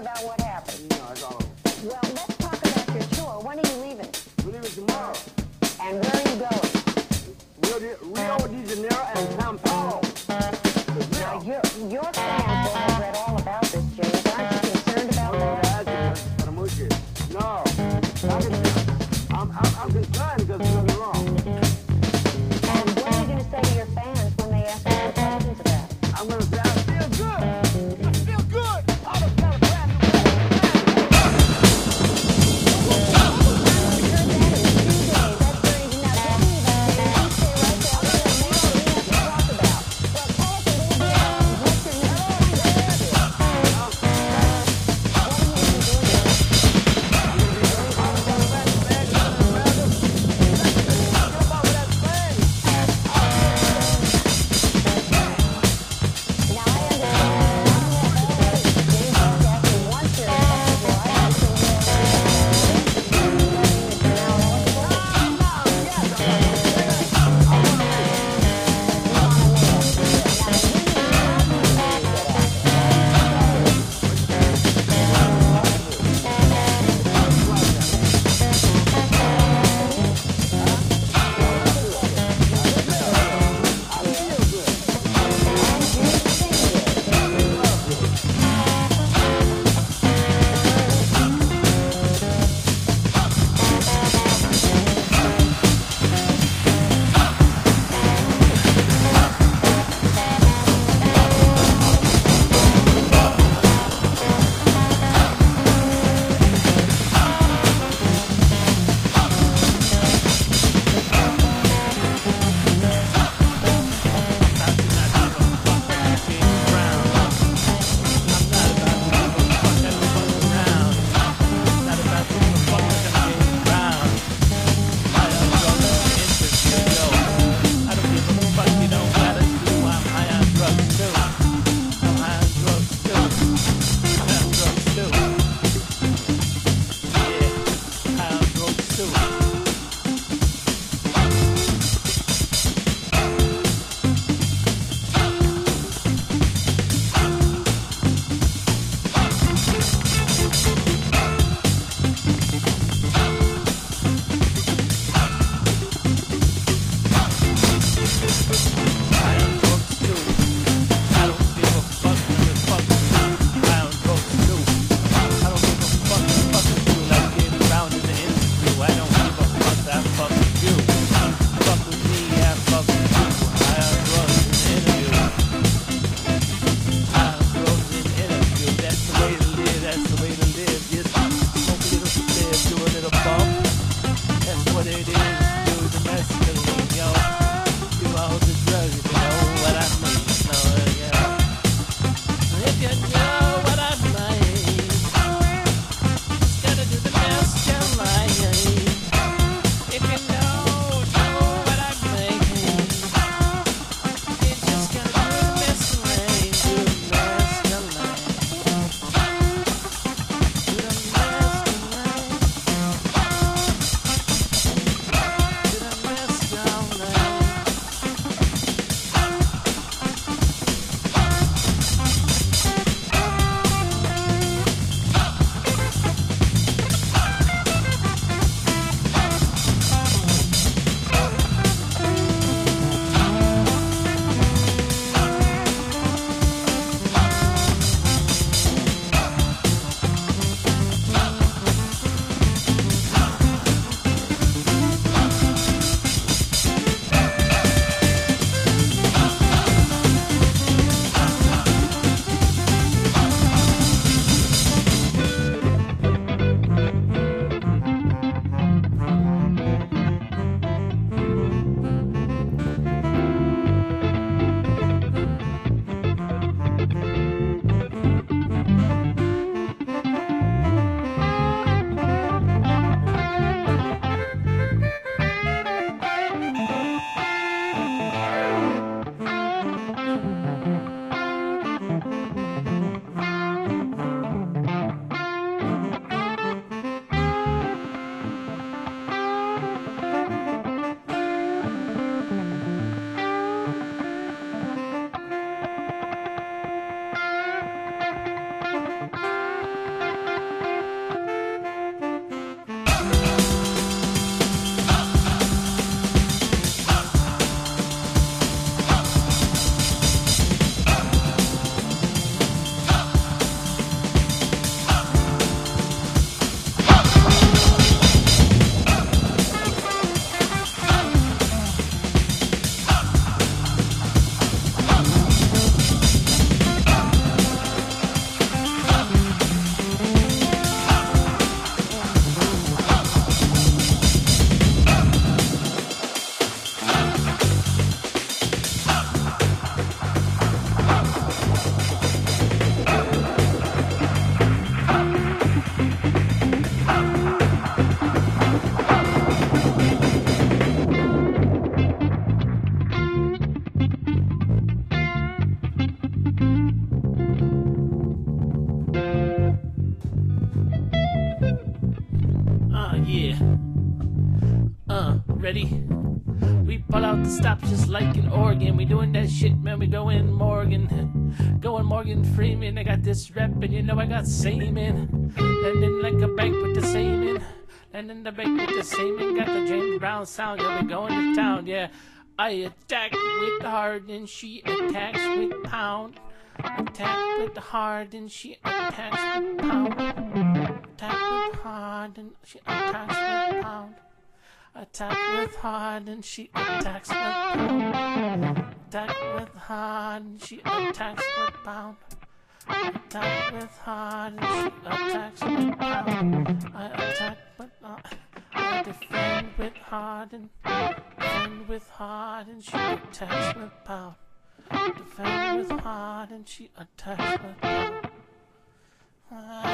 about what happened. No, it's all over. Well, let's talk about your tour. When are you leaving? We're leaving tomorrow. And where are you going? Rio de Janeiro and Sao Paulo. Now, your fans will have read all about this, James. Aren't you concerned about that? No. I'm concerned because there's nothing wrong. And what are you going to say to your fans when they ask you questions about it? I'm going to say, I feel good. I feel good. I was kind of brand new. ready. We pull out the stops just like in Oregon. We doing that shit, man. We going Morgan. Going Morgan Freeman. I got this rep, and you know I got Seaman. Landing like a bank with the Seaman. Landing the bank with the Seaman. Got the James Brown sound. Yeah, we going to town. Yeah, I attack with hard, and she attacks with pound. Attack with hard, and she attacks with pound. Attack with hard, and she attacks with pound. Attack with hard and she attacks with pound. Attack with hard and she attacks with pound. Attack with hard and she attacks with pound. I attack but I defend with hard and defend with hard and she attacks with pound. Defend with hard and she attacks with pound.